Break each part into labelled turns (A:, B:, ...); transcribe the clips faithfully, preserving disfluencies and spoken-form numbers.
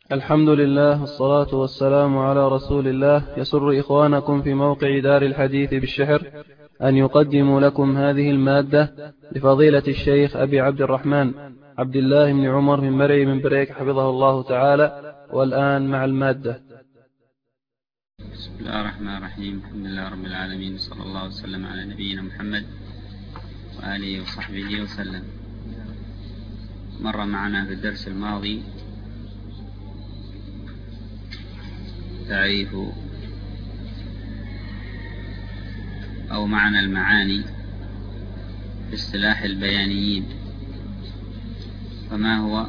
A: الحمد لله والصلاة والسلام على رسول الله. يسر إخوانكم في موقع دار الحديث بالشحر أن يقدموا لكم هذه المادة لفضيلة الشيخ أبي عبد الرحمن عبد الله بن عمر من مرعي من بريك حفظه الله تعالى. والآن مع المادة.
B: بسم الله الرحمن الرحيم. الحمد لله رب العالمين، صلى الله وسلم على نبينا محمد وآله وصحبه وسلم. مر معنا في الدرس الماضي تعريف أو معنى المعاني في اصطلاح البيانيين. فما هو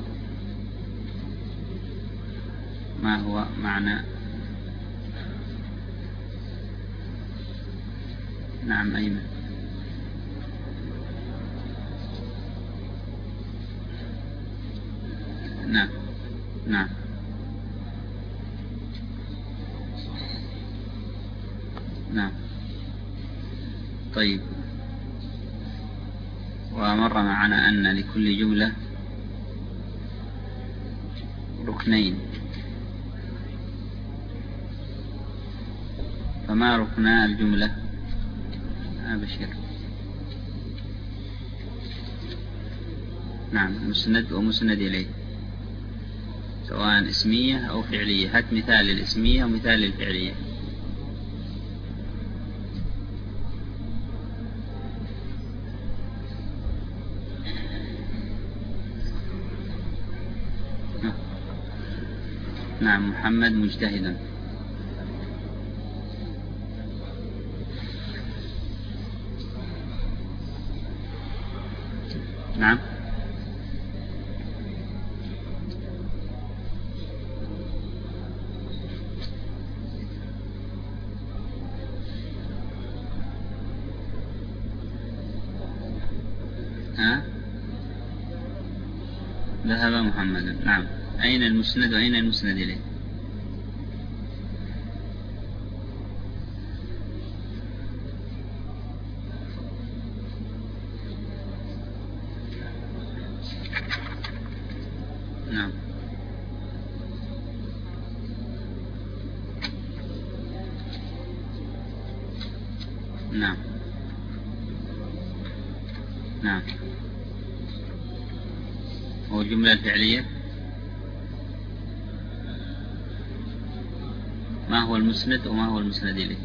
B: ما هو معنى نعم أيمن نعم نعم نعم طيب. ومر معنا أن لكل جملة ركنين، فما ركنا الجملة؟ أبشر. نعم، مسند ومسند إليه، سواء اسمية أو فعلية. هات مثال الاسمية ومثال الفعلية. نعم، محمد مجتهد. نعم ها ذهب محمد. نعم، أين المسند وأين المسند إليه؟ نعم نعم نعم والجملة الفعلية ما هو المسند وما هو المسند إليه؟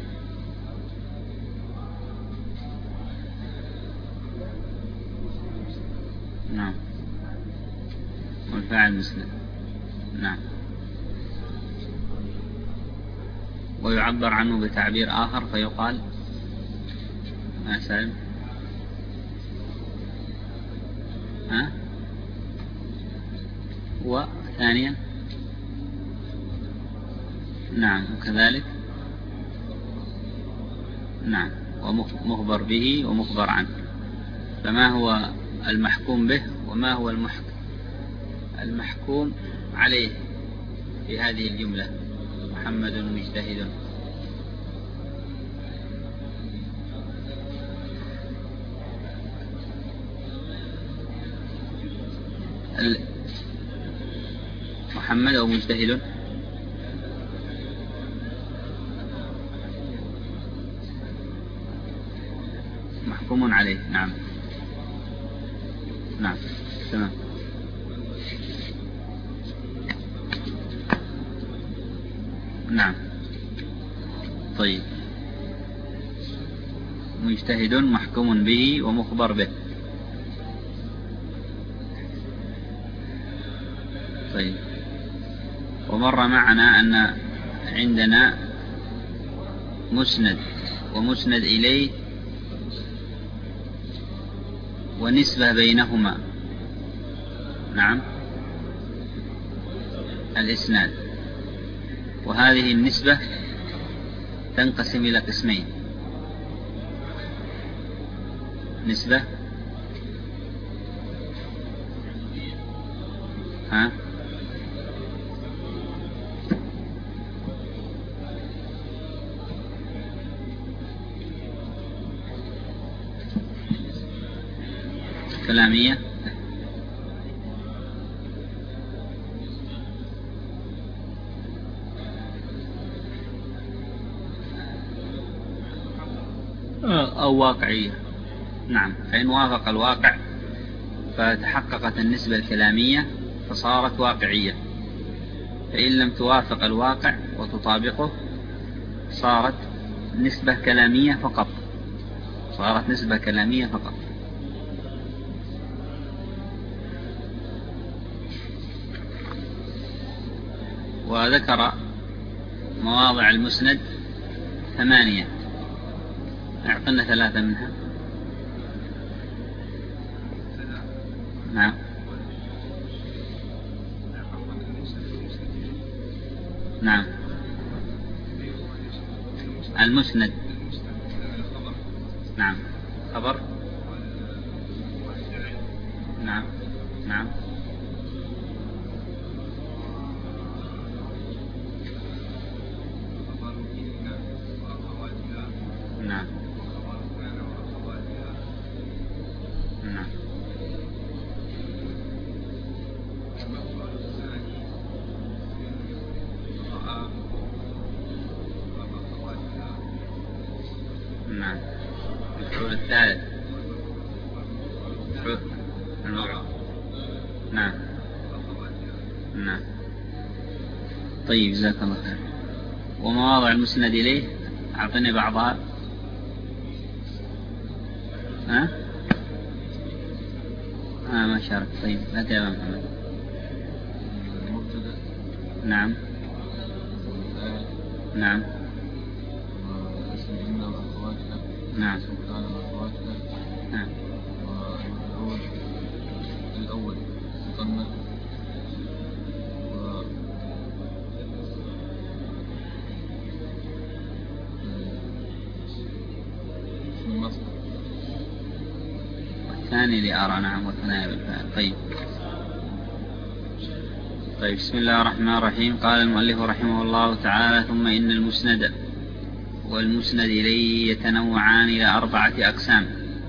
B: نعم، والفاعل مسند. نعم، ويعبر عنه بتعبير آخر فيقال ما سالم ها وثانيا نعم وكذلك نعم ومخبر به ومخبر عنه. فما هو المحكوم به وما هو المحكم المحكوم عليه في هذه الجملة؟ محمد مجتهد. محمد أو مجتهد؟ محكوم عليه. نعم نعم تمام. نعم طيب، مجتهد محكوم به ومخبر به. طيب، ومر معنا أن عندنا مسند ومسند إليه ونسبة بينهما. نعم، الإسناد. وهذه النسبة تنقسم إلى قسمين: نسبة ها كلامية أو واقعية. نعم، فإن وافق الواقع فتحققت النسبة الكلامية فصارت واقعية، فإن لم توافق الواقع وتطابقه صارت نسبة كلامية فقط، صارت نسبة كلامية فقط. وذكر مواضع المسند ثمانية، أعطنا ثلاثة منها. نعم نعم المسند، نعم خبر، نعم نعم نعم نعم نعم الحول الثالث النوع. نعم نعم طيب، جزاك الله خير. ومواضع المسند إليه أعطني بعضها. ها آه ما شارك. طيب لا تيابا محمد. نعم نعم نعم نعم
C: الأول مصنف
B: والثاني لأرى. نعم والثاني بالفعل. طيب طيب بسم الله الرحمن الرحيم. قال المؤلف رحمه الله تعالى: ثم إن المسند والمسند إليه يتنوعان إلى أربعة أقسام: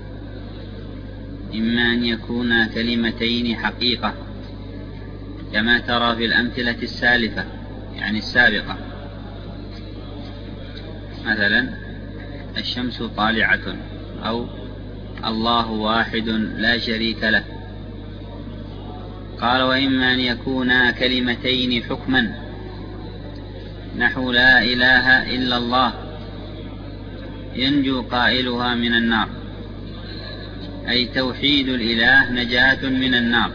B: إما أن يكونا كلمتين حقيقة كما ترى في الأمثلة السالفة يعني السابقة، مثلا الشمس طالعة، أو الله واحد لا شريك له. قال: وإما أن يكونا كلمتين حكما نحو لا إله إلا الله ينجو قائلها من النار، أي توحيد الإله نجاة من النار.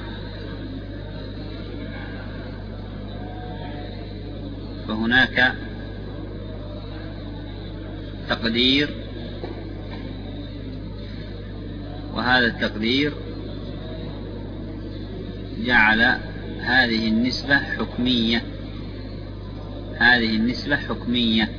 B: فهناك تقدير، وهذا التقدير جعل هذه النسبة حكمية، هذه النسبة حكمية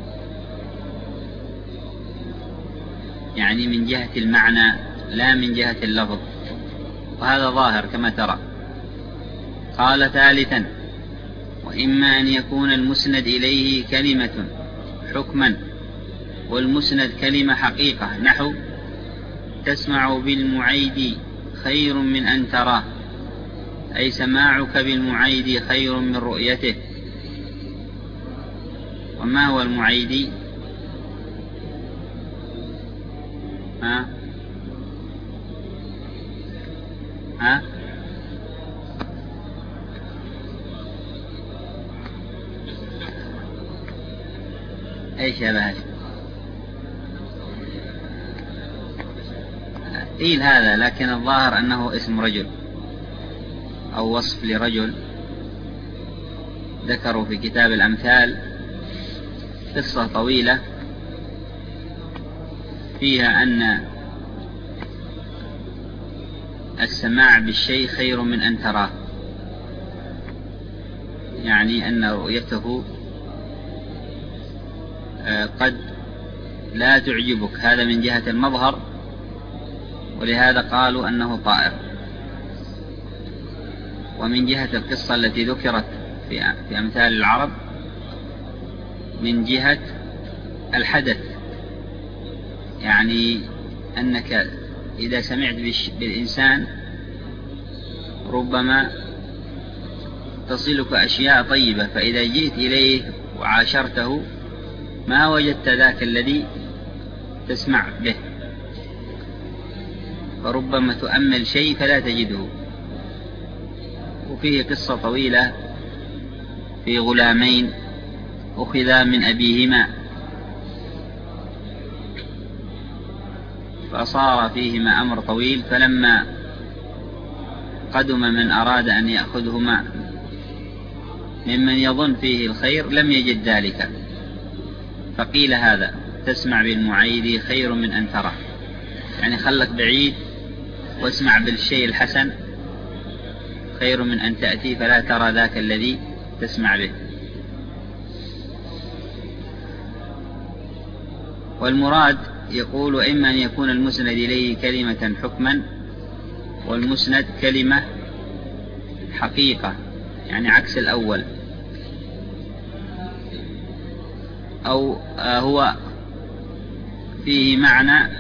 B: يعني من جهة المعنى لا من جهة اللفظ، وهذا ظاهر كما ترى. قال: ثالثا: وإما أن يكون المسند إليه كلمة حكما والمسند كلمة حقيقة، نحو تسمع بالمعيد خير من أن تراه، أي سماعك بالمعيد خير من رؤيته. وما هو المعيد؟ ها ها ايش يا بهاش؟ قيل هذا، لكن الظاهر أنه اسم رجل أو وصف لرجل. ذكروا في كتاب الأمثال قصة طويلة فيها أن السماع بالشيء خير من أن تراه، يعني أن رؤيته قد لا تعجبك، هذا من جهة المظهر، ولهذا قالوا أنه طائر. ومن جهة القصة التي ذكرت في أمثال العرب من جهة الحدث، يعني أنك إذا سمعت بالإنسان ربما تصلك أشياء طيبة، فإذا جئت إليه وعاشرته ما وجدت ذاك الذي تسمع به، فربما تؤمل شيء فلا تجده. وفيه قصة طويلة في غلامين أخذا من أبيهما فصار فيهما أمر طويل، فلما قدم من أراد أن يأخذهما ممن يظن فيه الخير لم يجد ذلك، فقيل هذا تسمع بالمعيد خير من أن ترى، يعني خلك بعيد واسمع بالشيء الحسن خير من أن تأتي فلا ترى ذاك الذي تسمع به. والمراد يقول إما أن يكون المسند إليه كلمة حكما والمسند كلمة حقيقة، يعني عكس الأول، أو هو فيه معنى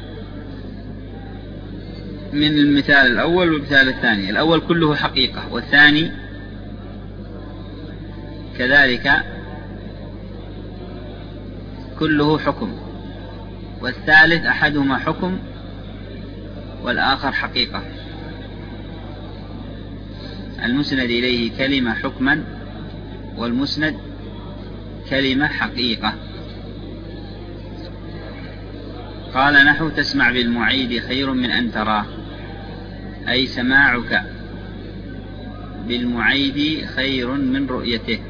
B: من المثال الأول والمثال الثاني. الأول كله حقيقة، والثاني كذلك كله حكم، والثالث أحدهما حكم والآخر حقيقة. المسند إليه كلمة حكما والمسند كلمة حقيقة. قال نحو تسمع بالمعيد خير من أن تراه، أي سماعك بالمعيد خير من رؤيته.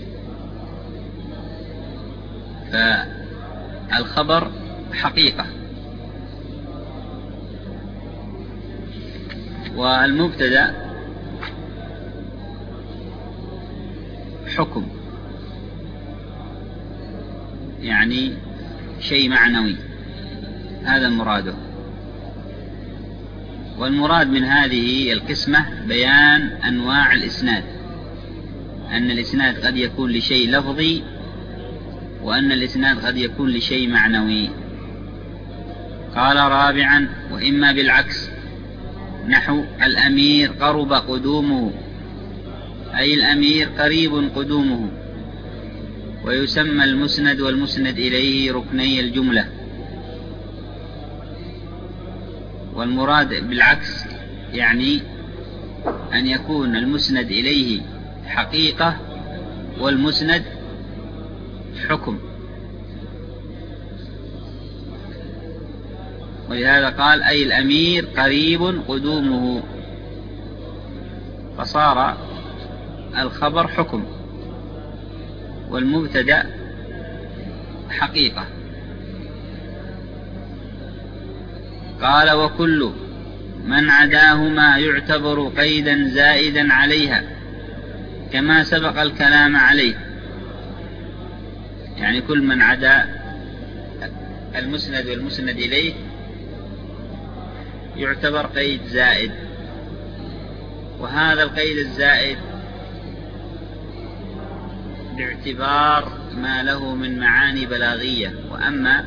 B: فالخبر حقيقة، والمبتدأ حكم، يعني شيء معنوي، هذا المراد. والمراد من هذه القسمة بيان أنواع الإسناد، أن الإسناد قد يكون لشيء لفظي، وأن الإسناد قد يكون لشيء معنوي. قال رابعا وإما بالعكس، نحو الأمير قرب قدومه، أي الأمير قريب قدومه. ويسمى المسند والمسند إليه ركني الجملة. والمراد بالعكس يعني أن يكون المسند إليه حقيقة والمسند حكم. ولهذا قال أي الأمير قريب قدومه، فصار الخبر حكم والمبتدأ حقيقة. قال وكل من عداهما يعتبر قيدا زائدا عليها كما سبق الكلام عليه، يعني كل من عدا المسند والمسند إليه يعتبر قيد زائد. وهذا القيد الزائد باعتبار ما له من معاني بلاغية، وأما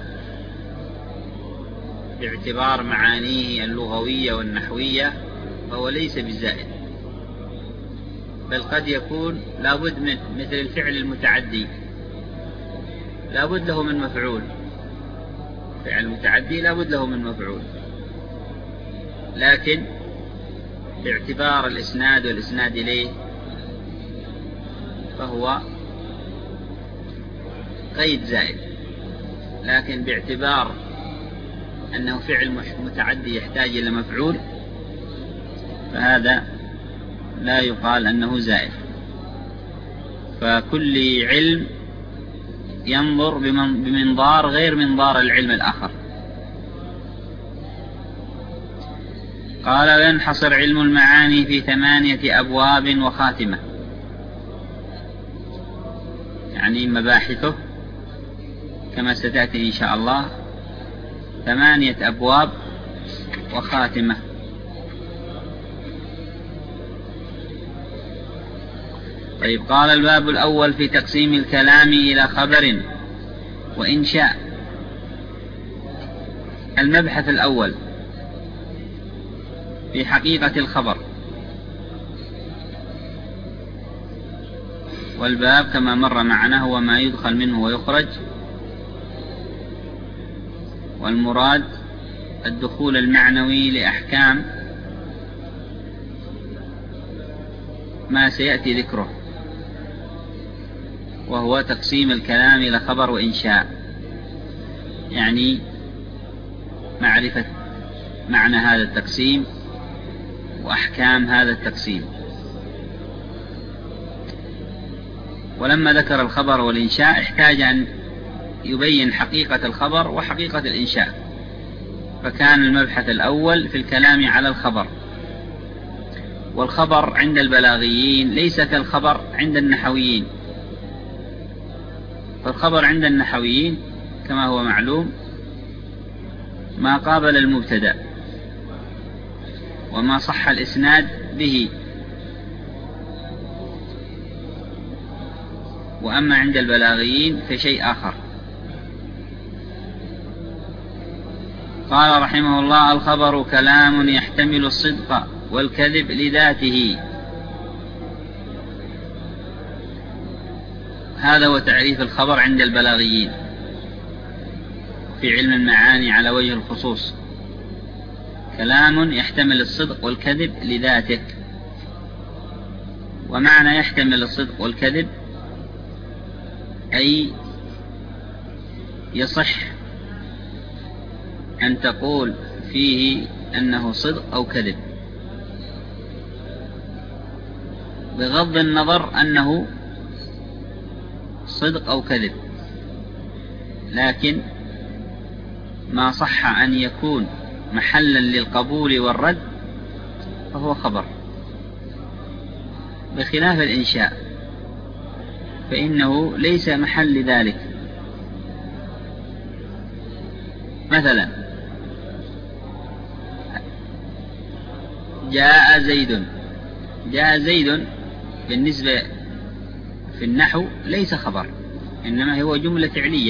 B: باعتبار معانيه اللغوية والنحوية فهو ليس بالزائد، بل قد يكون لابد من مثل الفعل المتعدي لابد له من مفعول، فعل المتعدي لابد له من مفعول، لكن باعتبار الإسناد والإسناد إليه فهو قيد زائد. لكن باعتبار أنه فعل متعدي يحتاج إلى مفعول فهذا لا يقال أنه زائد. فكل علم ينظر بمنظار غير منظار العلم الآخر. قال وينحصر علم المعاني في ثمانية أبواب وخاتمة، يعني مباحثه كما ستأتي إن شاء الله ثمانية أبواب وخاتمة. طيب قال الباب الأول في تقسيم الكلام إلى خبر وإنشاء. المبحث الأول في حقيقة الخبر، والباب كما مر معنا هو ما يدخل منه ويخرج، والمراد الدخول المعنوي لأحكام ما سيأتي ذكره، وهو تقسيم الكلام إلى خبر وإنشاء، يعني معرفة معنى هذا التقسيم وأحكام هذا التقسيم. ولما ذكر الخبر والإنشاء احتاج أن يبين حقيقة الخبر وحقيقة الإنشاء، فكان المبحث الأول في الكلام على الخبر. والخبر عند البلاغيين ليس كالخبر عند النحويين، فالخبر عند النحويين كما هو معلوم ما قابل المبتدأ وما صح الإسناد به. وأما عند البلاغيين فشيء آخر. قال رحمه الله: الخبر كلام يحتمل الصدق والكذب لذاته. هذا هو تعريف الخبر عند البلاغيين في علم المعاني على وجه الخصوص: كلام يحتمل الصدق والكذب لذاته. ومعنى يحتمل الصدق والكذب أي يصح أن تقول فيه أنه صدق أو كذب، بغض النظر أنه صدق أو كذب، لكن ما صح أن يكون محلا للقبول والرد فهو خبر، بخلاف الإنشاء فإنه ليس محل ذلك. مثلا: جاء زيد. جاء زيد بالنسبة في النحو ليس خبر، إنما هو جملة فعلية،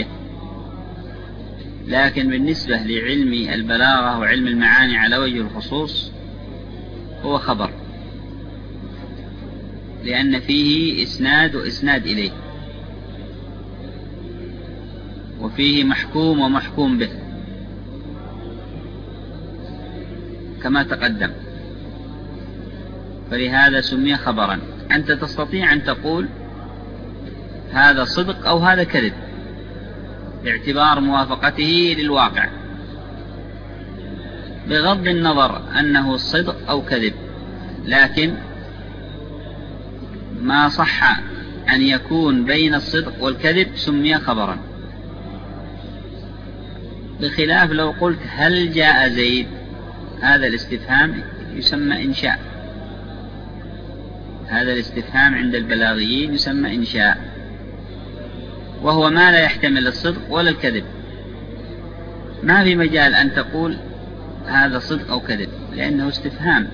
B: لكن بالنسبة لعلم البلاغة وعلم المعاني على وجه الخصوص هو خبر، لأن فيه إسناد وإسناد إليه، وفيه محكوم ومحكوم به كما تقدم، فلهذا سمي خبرا. أنت تستطيع أن تقول هذا صدق أو هذا كذب باعتبار موافقته للواقع، بغض النظر أنه صدق أو كذب، لكن ما صح أن يكون بين الصدق والكذب سمي خبرا، بخلاف لو قلت هل جاء زيد، هذا الاستفهام يسمى إنشاء. هذا الاستفهام عند البلاغيين يسمى إنشاء، وهو ما لا يحتمل الصدق ولا الكذب. ما في مجال أن تقول هذا صدق أو كذب، لأنه استفهام.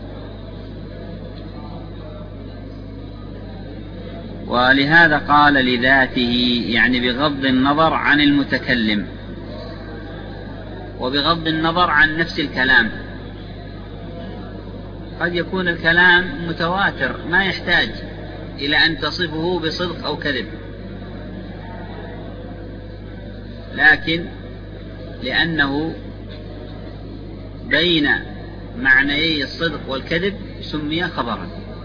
B: ولهذا قال لذاته، يعني بغض النظر عن المتكلم وبغض النظر عن نفس الكلام. قد يكون الكلام متواتر ما يحتاج إلى أن تصفه بصدق أو كذب، لكن لأنه بين معنيي الصدق والكذب سمي خبرا،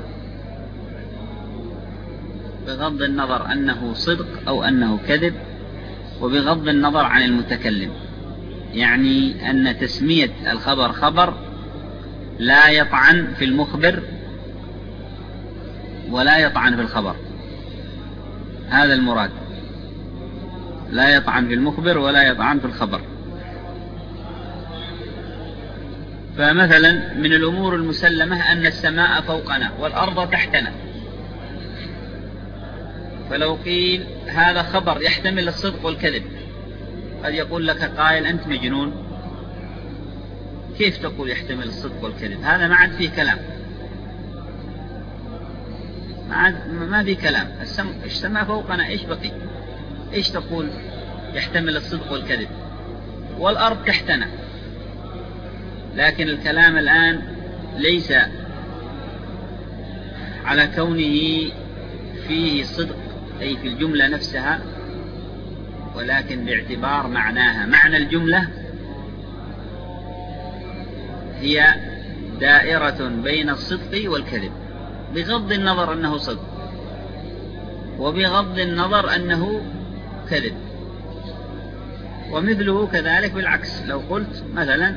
B: بغض النظر أنه صدق أو أنه كذب، وبغض النظر عن المتكلم. يعني أن تسمية الخبر خبر لا يطعن في المخبر ولا يطعن في الخبر، هذا المراد، لا يطعن في المخبر ولا يطعن في الخبر. فمثلا من الأمور المسلمة أن السماء فوقنا والأرض تحتنا، فلو قيل هذا خبر يحتمل الصدق والكذب، قد يقول لك قائل أنت مجنون، كيف تقول يحتمل الصدق والكذب؟ هذا ما عاد فيه كلام، ما عاد ما فيه كلام. السماء فوقنا إيش بقي؟ إيش تقول يحتمل الصدق والكذب؟ والأرض تحتنا. لكن الكلام الآن ليس على كونه فيه صدق أي في الجملة نفسها، ولكن باعتبار معناها. معنى الجملة هي دائرة بين الصدق والكذب، بغض النظر أنه صدق وبغض النظر أنه كذب. ومثله كذلك بالعكس، لو قلت مثلا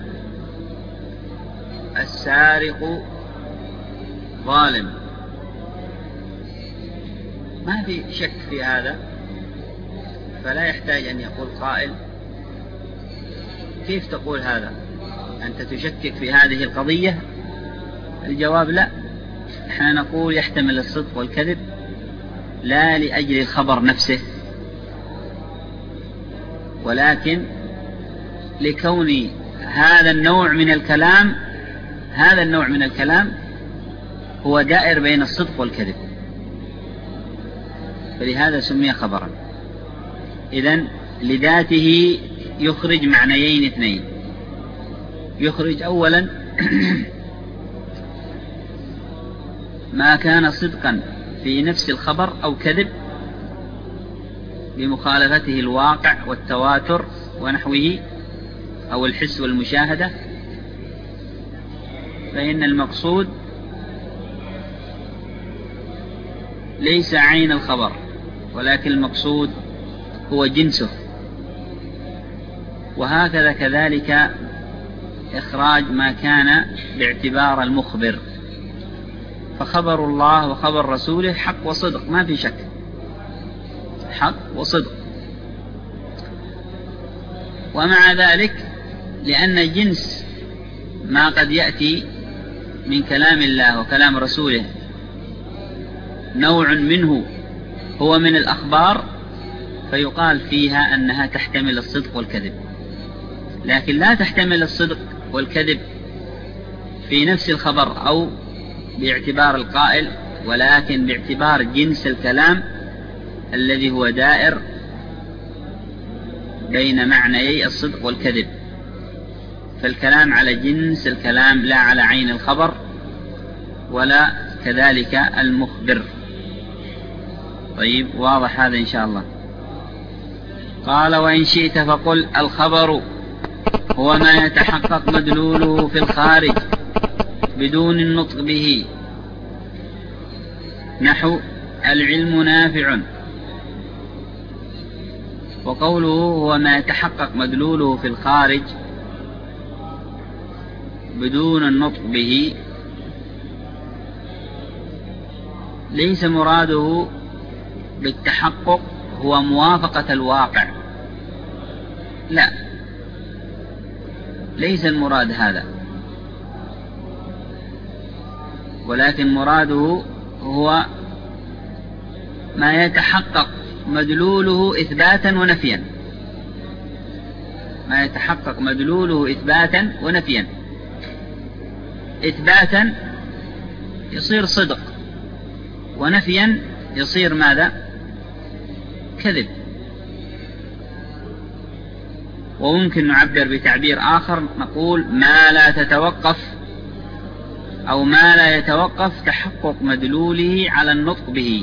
B: السارق ظالم، ما في شك في هذا، فلا يحتاج أن يقول قائل كيف تقول هذا؟ أنت تشكك في هذه القضية؟ الجواب لا، احنا نقول يحتمل الصدق والكذب لا لأجل الخبر نفسه، ولكن لكون هذا النوع من الكلام هذا النوع من الكلام هو دائر بين الصدق والكذب، فلهذا سمي خبرا. إذن لذاته يخرج معنيين اثنين، يخرج أولا ما كان صدقا في نفس الخبر أو كذب بمخالفته الواقع والتواتر ونحوه أو الحس والمشاهدة، فإن المقصود ليس عين الخبر، ولكن المقصود هو جنسه. وهكذا كذلك إخراج ما كان باعتبار المخبر، فخبر الله وخبر رسوله حق وصدق، ما في شك، حق وصدق. ومع ذلك لأن جنس ما قد يأتي من كلام الله وكلام رسوله نوع منه هو من الأخبار، فيقال فيها أنها تحتمل الصدق والكذب، لكن لا تحتمل الصدق والكذب في نفس الخبر أو باعتبار القائل، ولكن باعتبار جنس الكلام الذي هو دائر بين معنيي الصدق والكذب، فالكلام على جنس الكلام لا على عين الخبر ولا كذلك المخبر. طيب، واضح هذا إن شاء الله. قال: وإن شئت فقل الخبر هو ما يتحقق مدلوله في الخارج بدون النطق به، نحو العلم نافع. وقوله هو ما يتحقق مدلوله في الخارج بدون النطق به ليس مراده بالتحقق هو موافقة الواقع، لا، ليس المراد هذا، ولكن مراده هو ما يتحقق مدلوله إثباتا ونفيا، ما يتحقق مدلوله إثباتا ونفيا. إثباتا يصير صدق، ونفيا يصير ماذا؟ كذب. وممكن نعبر بتعبير آخر، نقول ما لا تتوقف أو ما لا يتوقف تحقق مدلوله على النطق به.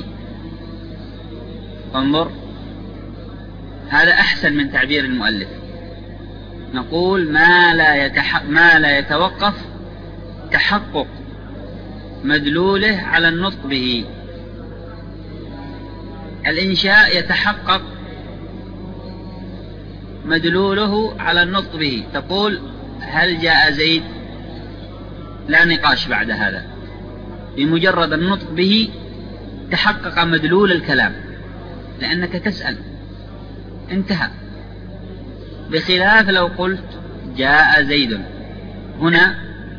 B: انظر، هذا أحسن من تعبير المؤلف، نقول ما لا, يتح... ما لا يتوقف تحقق مدلوله على النطق به. الإنشاء يتحقق مدلوله على النطق به، تقول هل جاء زيد؟ لا نقاش بعد هذا، بمجرد النطق به تحقق مدلول الكلام، لأنك تسأل، انتهى. بخلاف لو قلت جاء زيد، هنا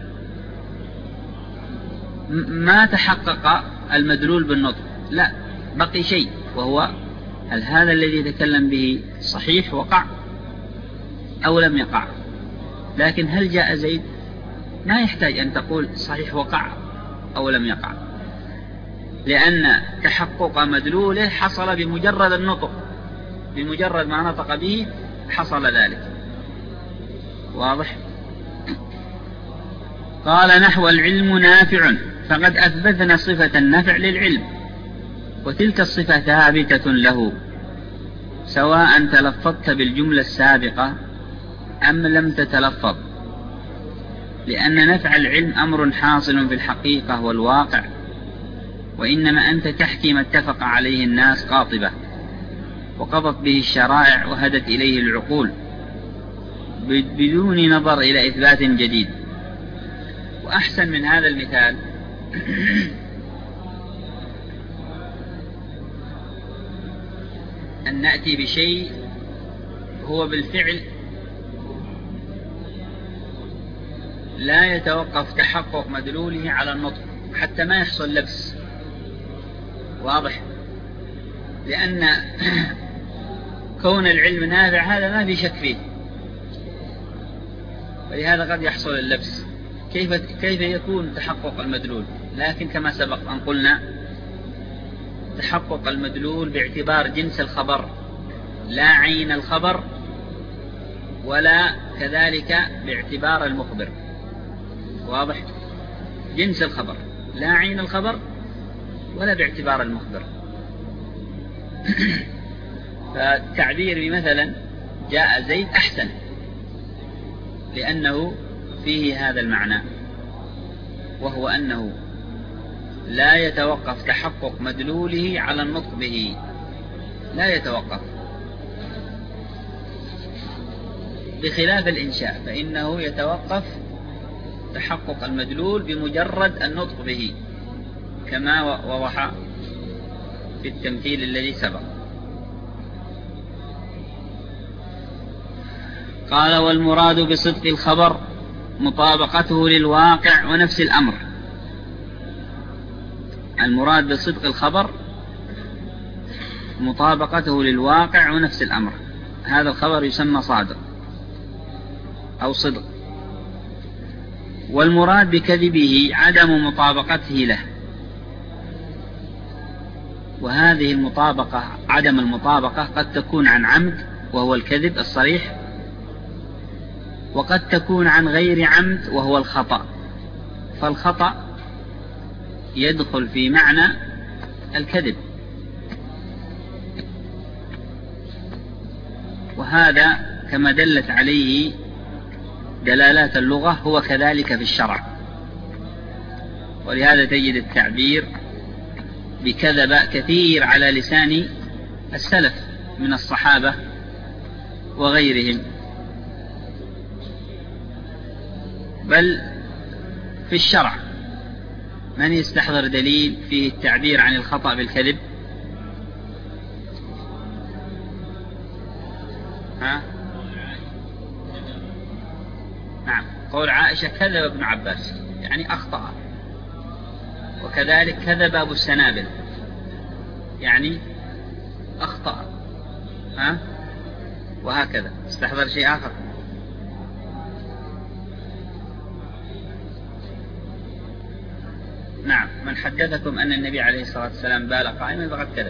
B: ما تحقق المدلول بالنطق، لا، بقي شيء، وهو هل هذا الذي يتكلم به صحيح وقع أو لم يقع. لكن هل جاء زيد ما يحتاج أن تقول صحيح وقع أو لم يقع، لأن تحقق مدلوله حصل بمجرد النطق، بمجرد ما نطق به حصل ذلك. واضح؟ قال: نحو العلم نافع، فقد أثبتنا صفة النفع للعلم، وتلك الصفة ثابتة له سواء تلفظت بالجملة السابقة أم لم تتلفظ. لأن نفع العلم أمر حاصل في الحقيقة والواقع، وإنما أنت تحكي ما اتفق عليه الناس قاطبة وقضت به الشرائع وهدت إليه العقول بدون نظر إلى إثبات جديد. وأحسن من هذا المثال أن نأتي بشيء هو بالفعل لا يتوقف تحقق مدلوله على النطق حتى ما يحصل لبس. واضح؟ لأن كون العلم نافع هذا ما في شك فيه، ولهذا قد يحصل اللبس. كيف كيف يكون تحقق المدلول؟ لكن كما سبق أن قلنا تحقق المدلول باعتبار جنس الخبر لا عين الخبر، ولا كذلك باعتبار المخبر. واضح؟ جنس الخبر لا عين الخبر ولا باعتبار المخبر. فالتعبير بمثلا جاء زيد أحسن لأنه فيه هذا المعنى، وهو أنه لا يتوقف تحقق مدلوله على النطق به، لا يتوقف، بخلاف الإنشاء فإنه يتوقف تحقق المدلول بمجرد النطق به، كما وضح في التمثيل الذي سبق. قال: والمراد بصدق الخبر مطابقته للواقع ونفس الأمر. المراد بصدق الخبر مطابقته للواقع ونفس الأمر. هذا الخبر يسمى صادق أو صدق. والمراد بكذبه عدم مطابقته له، وهذه المطابقة عدم المطابقة قد تكون عن عمد وهو الكذب الصريح، وقد تكون عن غير عمد وهو الخطأ. فالخطأ يدخل في معنى الكذب، وهذا كما دلت عليه دلالات اللغة هو كذلك في الشرع. ولهذا تجد التعبير بكذب كثير على لسان السلف من الصحابة وغيرهم، بل في الشرع من يستحضر دليل فيه التعبير عن الخطأ بالكذب؟ ها؟ نعم، قول عائشة كذب ابن عباس يعني أخطأ، وكذلك كذب أبو السنابل يعني أخطأ، ها؟ وهكذا. استحضر شيء آخر؟ نعم، من حدثكم أن النبي عليه الصلاة والسلام بال قائما فقد كذب.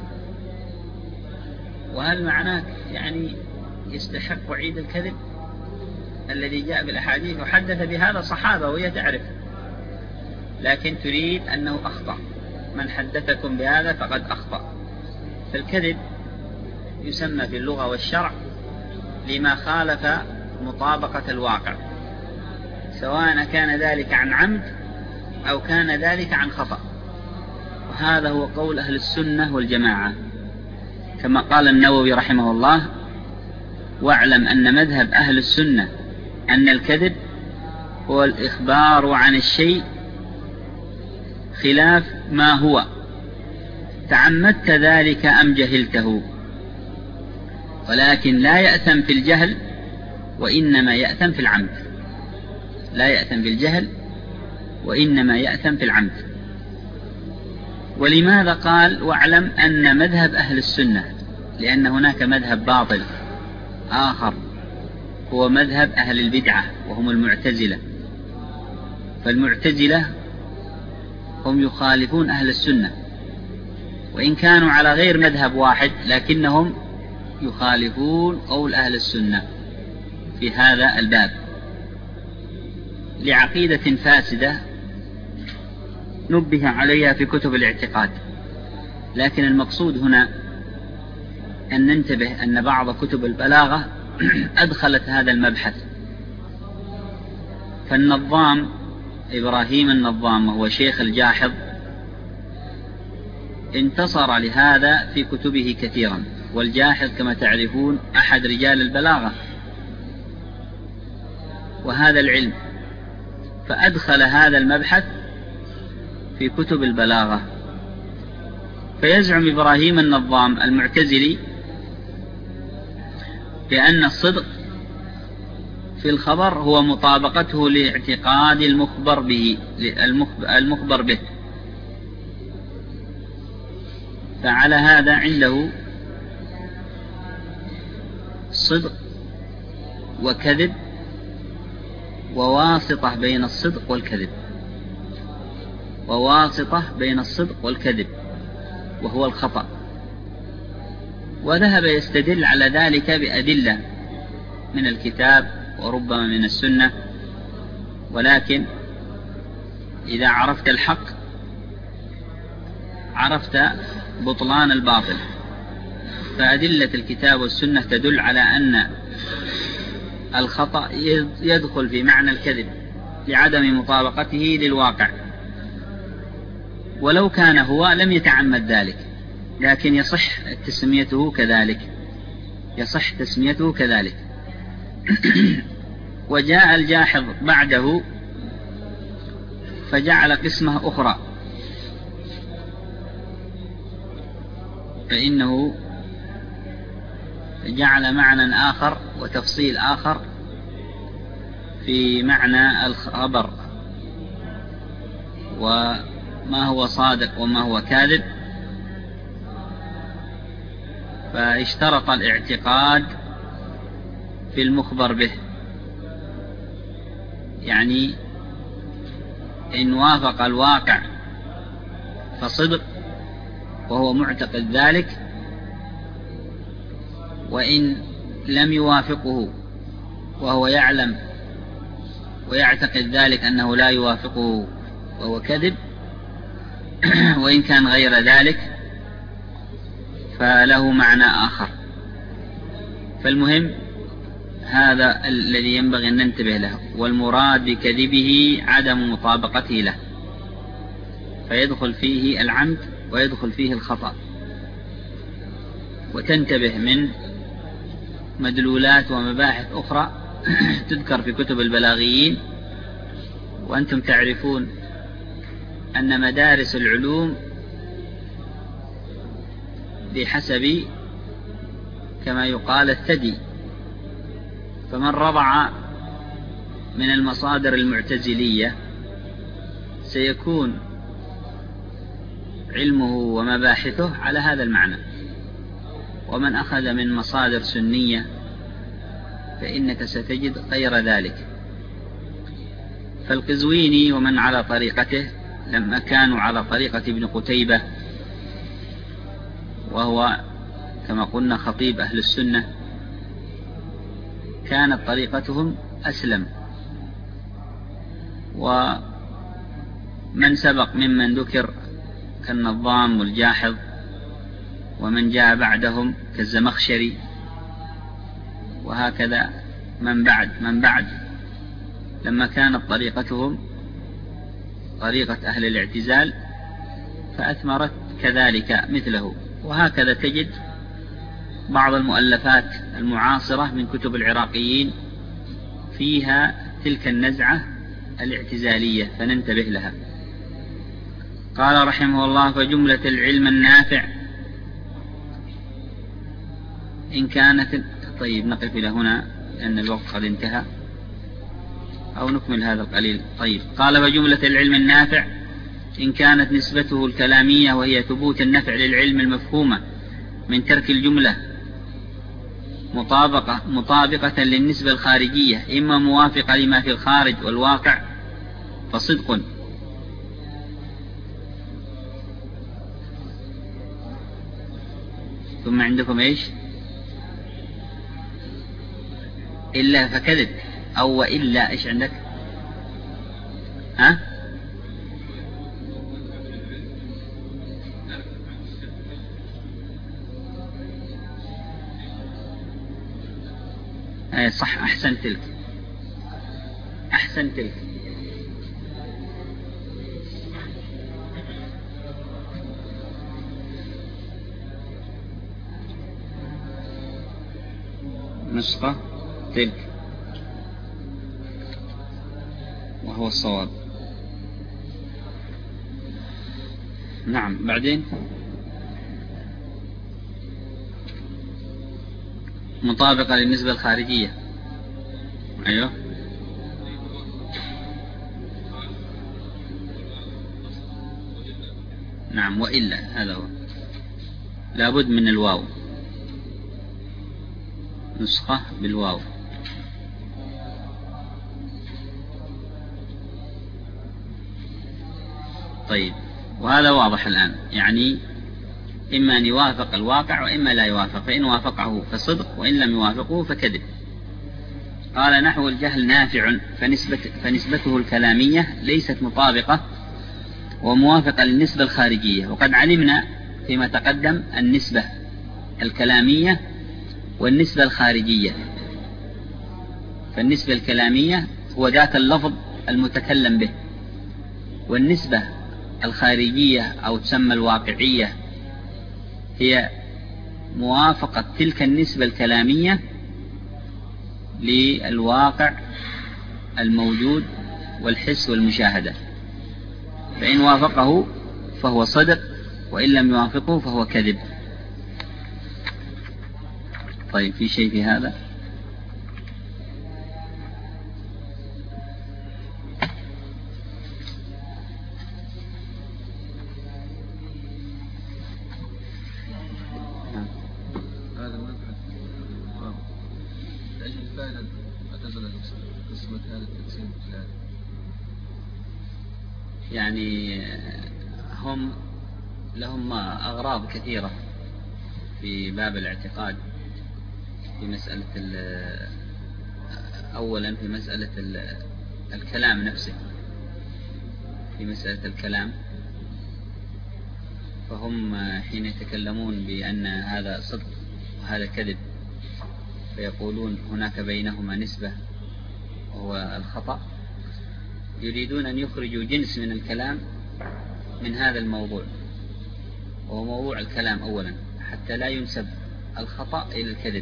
B: وهل معناه يعني يستحق وعيد الكذب الذي جاء بالأحاديث؟ وحدث بهذا صحابة وهي تعرف، لكن تريد أنه أخطأ. من حدثكم بهذا فقد أخطأ. فالكذب يسمى في اللغة والشرع لما خالف مطابقة الواقع، سواء كان ذلك عن عمد أو كان ذلك عن خطأ. وهذا هو قول أهل السنة والجماعة، كما قال النووي رحمه الله: واعلم أن مذهب أهل السنة أن الكذب هو الإخبار عن الشيء خلاف ما هو، تعمدت ذلك أم جهلته، ولكن لا يأثم في الجهل وإنما يأثم في العمد. لا يأثم بالجهل وإنما يأثم في العمد. ولماذا قال واعلم أن مذهب أهل السنة؟ لأن هناك مذهب باطل آخر هو مذهب أهل البدعة وهم المعتزلة. فالمعتزلة هم يخالفون أهل السنة، وإن كانوا على غير مذهب واحد لكنهم يخالفون قول أهل السنة في هذا الباب لعقيدة فاسدة نبه عليها في كتب الاعتقاد. لكن المقصود هنا أن ننتبه أن بعض كتب البلاغة أدخلت هذا المبحث، فالنظام إبراهيم النظام وهو شيخ الجاحظ انتصر لهذا في كتبه كثيرا، والجاحظ كما تعرفون أحد رجال البلاغة وهذا العلم، فأدخل هذا المبحث في كتب البلاغة. فيزعم إبراهيم النظام المعتزلي بأن الصدق في الخبر هو مطابقته لاعتقاد المخبر به المخبر به. فعلى هذا عنده صدق وكذب وواسطة بين الصدق والكذب، وواسطة بين الصدق والكذب وهو الخطأ. وذهب يستدل على ذلك بأدلة من الكتاب وربما من السنة، ولكن إذا عرفت الحق عرفت بطلان الباطل. فأدلة الكتاب والسنة تدل على أن الخطأ يدخل في معنى الكذب لعدم مطابقته للواقع، ولو كان هو لم يتعمد ذلك، لكن يصح تسميته كذلك، يصح تسميته كذلك. وجاء الجاحظ بعده فجعل قسمة أخرى، فإنه جعل معنى آخر وتفصيل آخر في معنى الخبر، وما هو صادق وما هو كاذب. فاشترط الاعتقاد في المخبر به، يعني إن وافق الواقع فصدق وهو معتقد ذلك، وإن لم يوافقه وهو يعلم ويعتقد ذلك أنه لا يوافقه وهو كذب. وإن كان غير ذلك فله معنى آخر. فالمهم هذا الذي ينبغي أن ننتبه له، والمراد بكذبه عدم مطابقته له، فيدخل فيه العمد ويدخل فيه الخطأ. وتنتبه من مدلولات ومباحث أخرى تذكر في كتب البلاغيين، وأنتم تعرفون أن مدارس العلوم بحسب كما يقال الثدي، فمن رضع من المصادر المعتزلية سيكون علمه ومباحثه على هذا المعنى، ومن أخذ من مصادر سنية فإنك ستجد غير ذلك. فالقزويني ومن على طريقته لما كانوا على طريقة ابن قتيبة، وهو كما قلنا خطيب أهل السنة، كانت طريقتهم أسلم. ومن سبق ممن ذكر كالنظام والجاحظ، ومن جاء بعدهم كالزمخشري، وهكذا من بعد من بعد لما كانت طريقتهم طريقة أهل الاعتزال فأثمرت كذلك مثله. وهكذا تجد بعض المؤلفات المعاصرة من كتب العراقيين فيها تلك النزعة الاعتزالية، فننتبه لها. قال رحمه الله: فجملة العلم النافع إن كانت. طيب نقف إلى هنا لأن الوقت قد انتهى، أو نكمل هذا القليل. طيب قال: فجملة العلم النافع إن كانت نسبته الكلامية، وهي ثبوت النفع للعلم المفهومة من ترك الجملة مطابقة, مطابقة للنسبة الخارجية، إما موافقة لما في الخارج والواقع فصدق، ثم عندكم إيش؟ إلا فكذب، أو وإلا إيش عندك؟ ها؟ أي صح، أحسنت لك، أحسن أحسن تلك. نسخة تلك وهو الصواب. نعم. بعدين مطابقة للنسبة الخارجية. أيوه. نعم. وإلا هذا هو، لابد من الواو، نسخة بالواو. طيب، وهذا واضح الآن، يعني إما أن يوافق الواقع وإما لا يوافق، فإن وافقه فصدق وإن لم يوافقه فكذب. قال نحو الجهل نافع فنسبة فنسبته الكلامية ليست مطابقة وموافقة للنسبة الخارجية. وقد علمنا فيما تقدم النسبة الكلامية والنسبة الخارجية. فالنسبة الكلامية هو ذات اللفظ المتكلم به، والنسبة الخارجية أو تسمى الواقعية هي موافقة تلك النسبة الكلامية للواقع الموجود والحس والمشاهدة، فإن وافقه فهو صدق وإن لم يوافقه فهو كذب. طيب، في شيء في هذا؟
C: هذا المبحث لأجل فعلا اعتزل قسمة هذا التقسيم الثلاثي.
B: يعني هم لهم أغراض كثيرة في باب الاعتقاد، في مسألة أولا في مسألة الكلام نفسه، في مسألة الكلام، فهم حين يتكلمون بأن هذا صدق وهذا كذب فيقولون هناك بينهما نسبة وهو الخطأ، يريدون أن يخرجوا جنس من الكلام من هذا الموضوع، وهو موضوع الكلام أولا، حتى لا ينسب الخطأ إلى الكذب،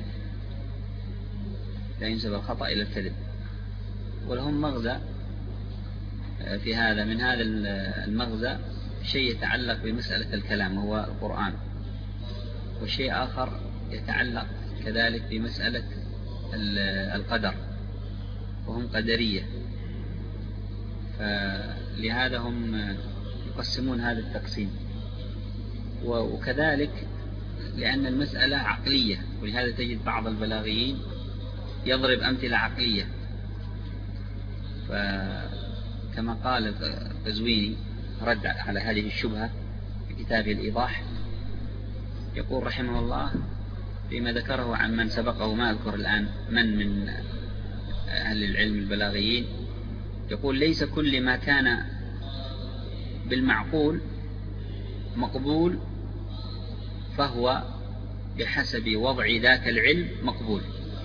B: لا ينسب الخطأ إلى الكذب. ولهم مغزى في هذا، من هذا المغزى شيء يتعلق بمسألة الكلام وهو القرآن، وشيء آخر يتعلق كذلك بمسألة القدر، وهم قدرية، فلهذا هم يقسمون هذا التقسيم. وكذلك لأن المسألة عقلية، ولهذا تجد بعض البلاغيين يضرب أمثلة عقلية، فكما قال القزويني رد على هذه الشبهة في كتابه الإيضاح، يقول رحمه الله فيما ذكره عن من سبقه، ما أذكر الآن من من أهل العلم البلاغيين، يقول ليس كل ما كان بالمعقول مقبول فهو بحسب وضع ذاك العلم مقبول.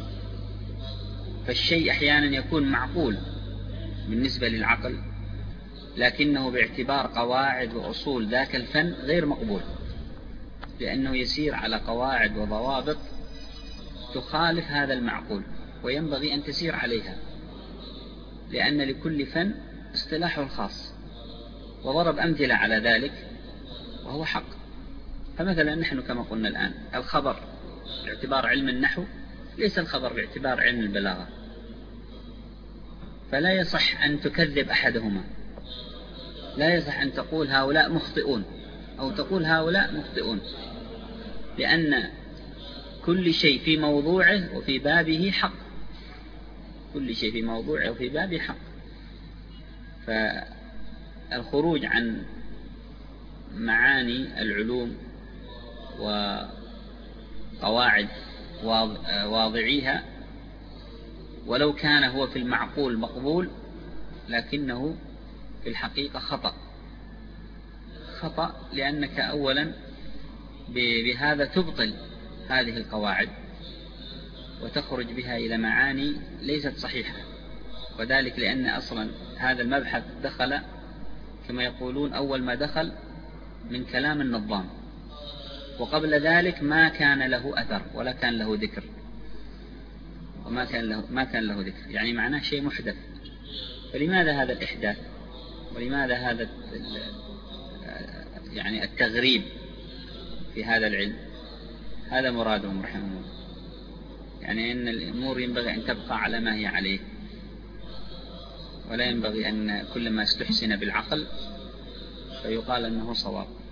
B: فالشيء أحيانا يكون معقول بالنسبة للعقل، لكنه باعتبار قواعد وأصول ذاك الفن غير مقبول، لأنه يسير على قواعد وضوابط تخالف هذا المعقول، وينبغي أن تسير عليها، لأن لكل فن اصطلاحه الخاص. وضرب أمثلة على ذلك وهو حق. فمثلا نحن كما قلنا الآن الخبر باعتبار علم النحو ليس الخبر باعتبار علم البلاغة، فلا يصح أن تكذب أحدهما، لا يصح أن تقول هؤلاء مخطئون أو تقول هؤلاء مخطئون، لأن كل شيء في موضوعه وفي بابه حق، كل شيء في موضوعه وفي بابه حق. فالخروج عن معاني العلوم وقواعد واضعيها ولو كان هو في المعقول مقبول، لكنه في الحقيقة خطأ خطأ لأنك أولا بهذا تبطل هذه القواعد وتخرج بها إلى معاني ليست صحيحة، وذلك لأن أصلا هذا المبحث دخل كما يقولون أول ما دخل من كلام النظام، وقبل ذلك ما كان له أثر ولا كان له ذكر، وما كان له ما كان له ذكر، يعني معناه شيء محدث. فلماذا هذا الإحداث؟ ولماذا هذا يعني التغريب في هذا العلم؟ هذا مرادهم رحمه الله، يعني أن الأمور ينبغي أن تبقى على ما هي عليه، ولا ينبغي أن كل ما استحسن بالعقل فيقال أنه صواب.